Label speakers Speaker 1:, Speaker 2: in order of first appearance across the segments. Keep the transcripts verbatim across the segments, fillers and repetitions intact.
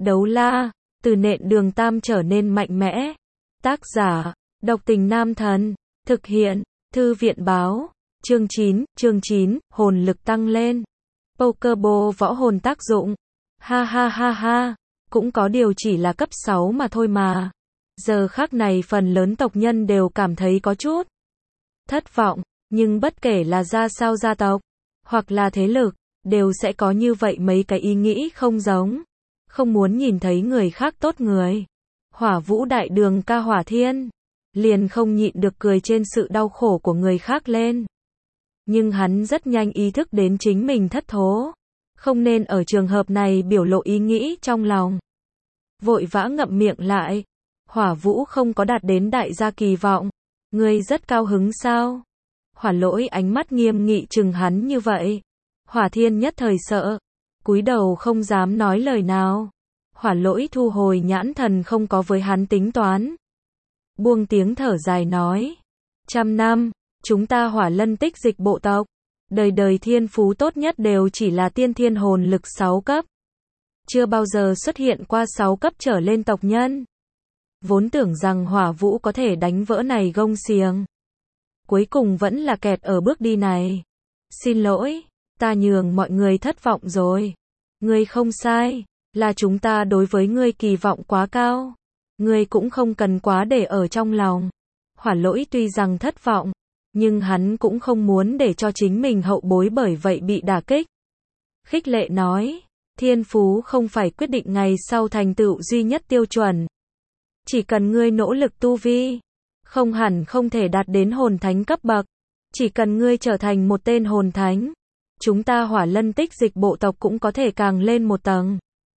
Speaker 1: Đấu la, từ nện đường tam trở nên mạnh mẽ. Tác giả, độc tình nam thần. Thực hiện, thư viện báo. Chương chín, chương chín, hồn lực tăng lên. Pokeball võ hồn tác dụng. Ha ha ha ha, cũng có điều chỉ là cấp sáu mà thôi mà. Giờ khắc này phần lớn tộc nhân đều cảm thấy có chút thất vọng, nhưng bất kể là ra sao gia tộc, hoặc là thế lực, đều sẽ có như vậy mấy cái ý nghĩ không giống. Không muốn nhìn thấy người khác tốt người. Hỏa Vũ đại đường ca Hỏa Thiên, liền không nhịn được cười trên sự đau khổ của người khác lên. Nhưng hắn rất nhanh ý thức đến chính mình thất thố. Không nên ở trường hợp này biểu lộ ý nghĩ trong lòng. Vội vã ngậm miệng lại. Hỏa Vũ không có đạt đến đại gia kỳ vọng. Ngươi rất cao hứng sao? Hỏa Lỗi ánh mắt nghiêm nghị chừng hắn như vậy. Hỏa Thiên nhất thời sợ, cúi đầu không dám nói lời nào. Hỏa Lỗi thu hồi nhãn thần không có với hắn tính toán. Buông tiếng thở dài nói. Trăm năm, chúng ta Hỏa Lân tích dịch bộ tộc. Đời đời thiên phú tốt nhất đều chỉ là tiên thiên hồn lực sáu cấp. Chưa bao giờ xuất hiện qua sáu cấp trở lên tộc nhân. Vốn tưởng rằng Hỏa Vũ có thể đánh vỡ này gông xiềng. Cuối cùng vẫn là kẹt ở bước đi này. Xin lỗi, ta nhường mọi người thất vọng rồi. Ngươi không sai, là chúng ta đối với ngươi kỳ vọng quá cao. Ngươi cũng không cần quá để ở trong lòng. Hỏa Lỗi tuy rằng thất vọng, nhưng hắn cũng không muốn để cho chính mình hậu bối bởi vậy bị đả kích. Khích lệ nói, thiên phú không phải quyết định ngày sau thành tựu duy nhất tiêu chuẩn. Chỉ cần ngươi nỗ lực tu vi, không hẳn không thể đạt đến hồn thánh cấp bậc. Chỉ cần ngươi trở thành một tên hồn thánh, chúng ta Hỏa Lân tích dịch bộ tộc cũng có thể càng lên một tầng.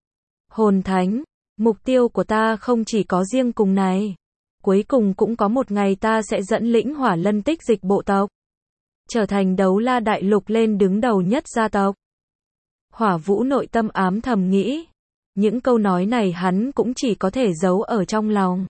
Speaker 1: Hồn thánh, mục tiêu của ta không chỉ có riêng cùng này. Cuối cùng cũng có một ngày ta sẽ dẫn lĩnh Hỏa Lân tích dịch bộ tộc, trở thành đấu la đại lục lên đứng đầu nhất gia tộc. Hỏa Vũ nội tâm ám thầm nghĩ. Những câu nói này hắn cũng chỉ có thể giấu ở trong lòng.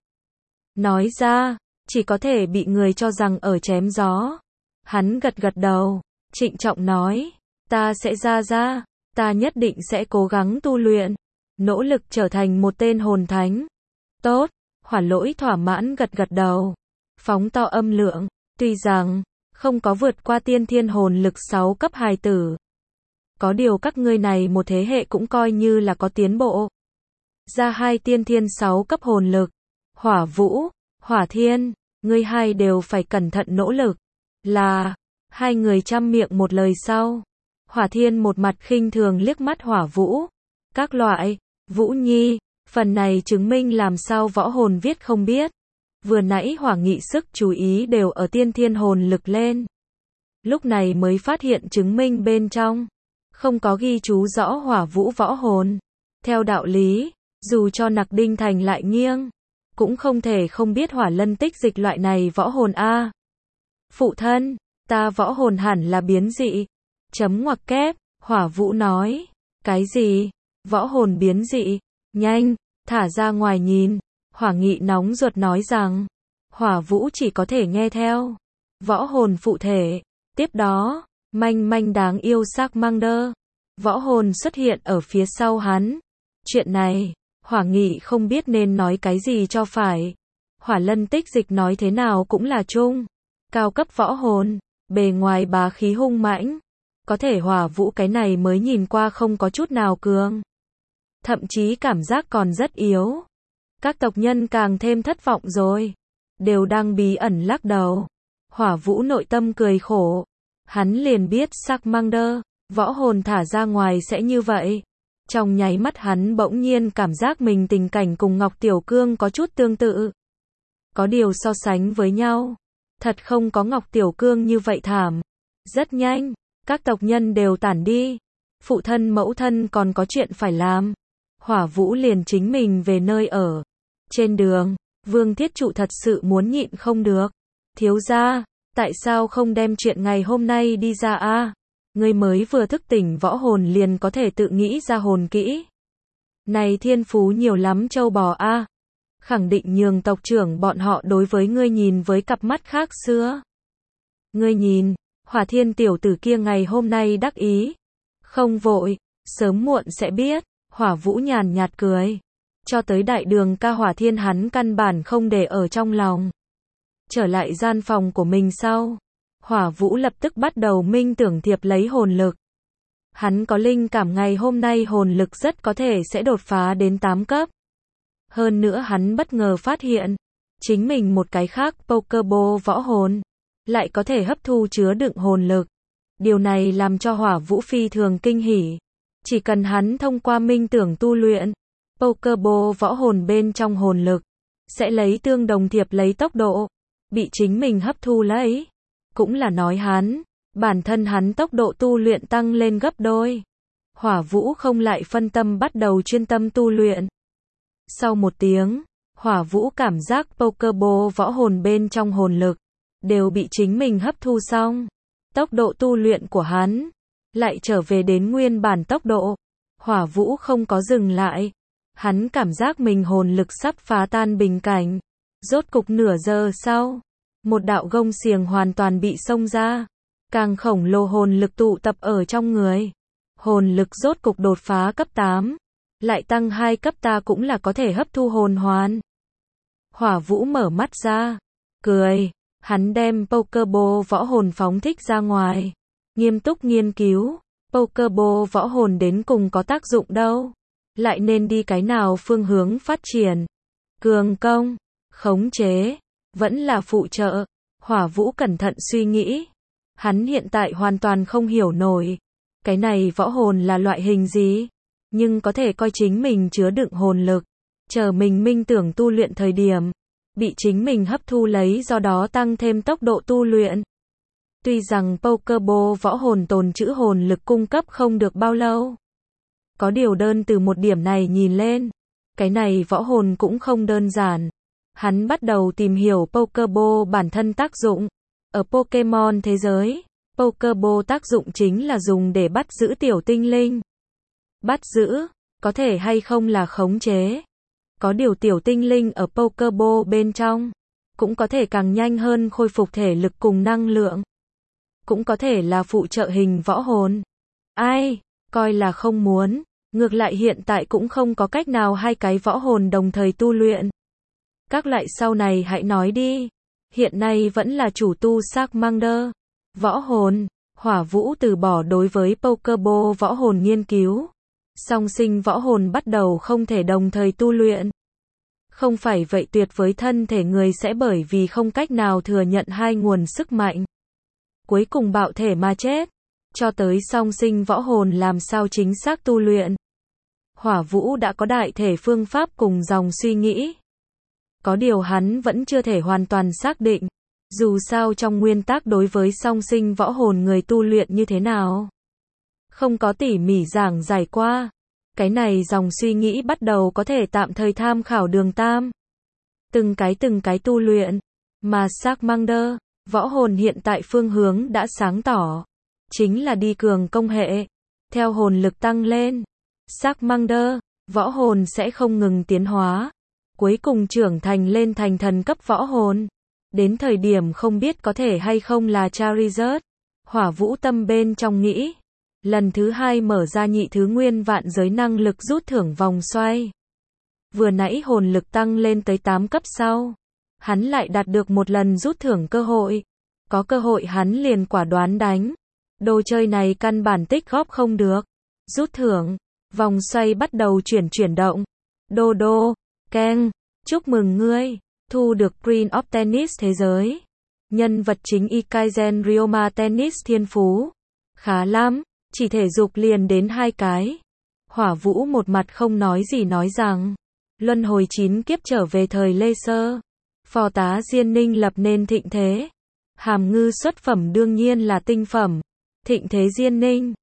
Speaker 1: Nói ra, chỉ có thể bị người cho rằng ở chém gió. Hắn gật gật đầu, trịnh trọng nói, ta sẽ ra ra, ta nhất định sẽ cố gắng tu luyện, nỗ lực trở thành một tên hồn thánh. Tốt, Hỏa Lỗi thỏa mãn gật gật đầu, phóng to âm lượng, tuy rằng không có vượt qua tiên thiên hồn lực sáu cấp hài tử. Có điều các ngươi này một thế hệ cũng coi như là có tiến bộ. Ra hai tiên thiên sáu cấp hồn lực. Hỏa Vũ, Hỏa Thiên, ngươi hai đều phải cẩn thận nỗ lực. Là, hai người chăm miệng một lời sau. Hỏa Thiên một mặt khinh thường liếc mắt Hỏa Vũ. Các loại, Vũ Nhi, phần này chứng minh làm sao võ hồn viết không biết. Vừa nãy Hỏa Nghị sức chú ý đều ở tiên thiên hồn lực lên. Lúc này mới phát hiện chứng minh bên trong không có ghi chú rõ Hỏa Vũ võ hồn. Theo đạo lý, dù cho Nặc Đinh Thành lại nghiêng, cũng không thể không biết Hỏa Lân tích dịch loại này võ hồn a. Phụ thân, ta võ hồn hẳn là biến dị. Chấm ngoặc kép, Hỏa Vũ nói. Cái gì? Võ hồn biến dị? Nhanh, thả ra ngoài nhìn. Hỏa Nghị nóng ruột nói rằng, Hỏa Vũ chỉ có thể nghe theo. Võ hồn phụ thể. Tiếp đó, manh manh đáng yêu Charmander, võ hồn xuất hiện ở phía sau hắn. Chuyện này, Hỏa Nghị không biết nên nói cái gì cho phải. Hỏa Lân tích dịch nói thế nào cũng là trung cao cấp võ hồn, bề ngoài bá khí hung mãnh. Có thể Hỏa Vũ cái này mới nhìn qua không có chút nào cường. Thậm chí cảm giác còn rất yếu. Các tộc nhân càng thêm thất vọng rồi. Đều đang bí ẩn lắc đầu. Hỏa Vũ nội tâm cười khổ. Hắn liền biết Charmander, võ hồn thả ra ngoài sẽ như vậy. Trong nháy mắt hắn bỗng nhiên cảm giác mình tình cảnh cùng Ngọc Tiểu Cương có chút tương tự. Có điều so sánh với nhau, thật không có Ngọc Tiểu Cương như vậy thảm. Rất nhanh, các tộc nhân đều tản đi. Phụ thân mẫu thân còn có chuyện phải làm. Hỏa Vũ liền chính mình về nơi ở. Trên đường, Vương Thiết Trụ thật sự muốn nhịn không được. Thiếu gia, tại sao không đem chuyện ngày hôm nay đi ra a? À? Ngươi mới vừa thức tỉnh võ hồn liền có thể tự nghĩ ra hồn kỹ. Này thiên phú nhiều lắm châu bò a. À? Khẳng định nhường tộc trưởng bọn họ đối với ngươi nhìn với cặp mắt khác xưa. Ngươi nhìn, Hỏa Thiên tiểu tử kia ngày hôm nay đắc ý. Không vội, sớm muộn sẽ biết. Hỏa Vũ nhàn nhạt cười. Cho tới đại đường ca hỏa thiên hắn căn bản không để ở trong lòng. Trở lại gian phòng của mình sau, Hỏa Vũ lập tức bắt đầu minh tưởng thiệp lấy hồn lực. Hắn có linh cảm ngày hôm nay hồn lực rất có thể sẽ đột phá đến tám cấp. Hơn nữa hắn bất ngờ phát hiện, chính mình một cái khác Pokéball võ hồn, lại có thể hấp thu chứa đựng hồn lực. Điều này làm cho Hỏa Vũ phi thường kinh hỉ. Chỉ cần hắn thông qua minh tưởng tu luyện, Pokéball võ hồn bên trong hồn lực, sẽ lấy tương đồng thiệp lấy tốc độ, bị chính mình hấp thu lấy. Cũng là nói hắn, bản thân hắn tốc độ tu luyện tăng lên gấp đôi. Hỏa Vũ không lại phân tâm bắt đầu chuyên tâm tu luyện. Sau một tiếng, Hỏa Vũ cảm giác Pokéball võ hồn bên trong hồn lực, đều bị chính mình hấp thu xong. Tốc độ tu luyện của hắn, lại trở về đến nguyên bản tốc độ. Hỏa Vũ không có dừng lại. Hắn cảm giác mình hồn lực sắp phá tan bình cảnh. Rốt cục nửa giờ sau, một đạo gông xiềng hoàn toàn bị xông ra. Càng khổng lồ hồn lực tụ tập ở trong người. Hồn lực rốt cục đột phá cấp tám. Lại tăng hai cấp ta cũng là có thể hấp thu hồn hoàn. Hỏa Vũ mở mắt ra. Cười. Hắn đem Pokéball võ hồn phóng thích ra ngoài. Nghiêm túc nghiên cứu. Pokéball võ hồn đến cùng có tác dụng đâu. Lại nên đi cái nào phương hướng phát triển. Cường công. Khống chế. Vẫn là phụ trợ. Hỏa Vũ cẩn thận suy nghĩ. Hắn hiện tại hoàn toàn không hiểu nổi. Cái này võ hồn là loại hình gì? Nhưng có thể coi chính mình chứa đựng hồn lực. Chờ mình minh tưởng tu luyện thời điểm. Bị chính mình hấp thu lấy do đó tăng thêm tốc độ tu luyện. Tuy rằng Pokéball võ hồn tồn trữ hồn lực cung cấp không được bao lâu. Có điều đơn từ một điểm này nhìn lên. Cái này võ hồn cũng không đơn giản. Hắn bắt đầu tìm hiểu Pokéball bản thân tác dụng. Ở Pokemon thế giới, Pokéball tác dụng chính là dùng để bắt giữ tiểu tinh linh. Bắt giữ, có thể hay không là khống chế. Có điều tiểu tinh linh ở Pokéball bên trong, cũng có thể càng nhanh hơn khôi phục thể lực cùng năng lượng. Cũng có thể là phụ trợ hình võ hồn. Ai, coi là không muốn. Ngược lại hiện tại cũng không có cách nào hai cái võ hồn đồng thời tu luyện. Các lại sau này hãy nói đi. Hiện nay vẫn là chủ tu Charmander. Võ hồn, Hỏa Vũ từ bỏ đối với Pokéball võ hồn nghiên cứu. Song sinh võ hồn bắt đầu không thể đồng thời tu luyện. Không phải vậy tuyệt với thân thể người sẽ bởi vì không cách nào thừa nhận hai nguồn sức mạnh. Cuối cùng bạo thể mà chết. Cho tới song sinh võ hồn làm sao chính xác tu luyện. Hỏa Vũ đã có đại thể phương pháp cùng dòng suy nghĩ. Có điều hắn vẫn chưa thể hoàn toàn xác định. Dù sao trong nguyên tắc đối với song sinh võ hồn người tu luyện như thế nào. Không có tỉ mỉ giảng giải qua. Cái này dòng suy nghĩ bắt đầu có thể tạm thời tham khảo Đường Tam. Từng cái từng cái tu luyện. Mà Charmander, võ hồn hiện tại phương hướng đã sáng tỏ. Chính là đi cường công hệ. Theo hồn lực tăng lên. Charmander, võ hồn sẽ không ngừng tiến hóa. Cuối cùng trưởng thành lên thành thần cấp võ hồn. Đến thời điểm không biết có thể hay không là Charizard. Hỏa Vũ tâm bên trong nghĩ. Lần thứ hai mở ra nhị thứ nguyên vạn giới năng lực rút thưởng vòng xoay. Vừa nãy hồn lực tăng lên tới tám cấp sau. Hắn lại đạt được một lần rút thưởng cơ hội. Có cơ hội hắn liền quả đoán đánh. Đồ chơi này căn bản tích góp không được. Rút thưởng. Vòng xoay bắt đầu chuyển chuyển động. Đô đô. Keng. Chúc mừng ngươi. Thu được Prince of Tennis thế giới. Nhân vật chính Ikaizen Ryoma Tennis thiên phú. Khá lắm. Chỉ thể dục liền đến hai cái. Hỏa Vũ một mặt không nói gì nói rằng. Luân hồi chín kiếp trở về thời Lê Sơ. Phò tá Diên Ninh lập nên thịnh thế. Hàm ngư xuất phẩm đương nhiên là tinh phẩm. Thịnh thế Diên Ninh.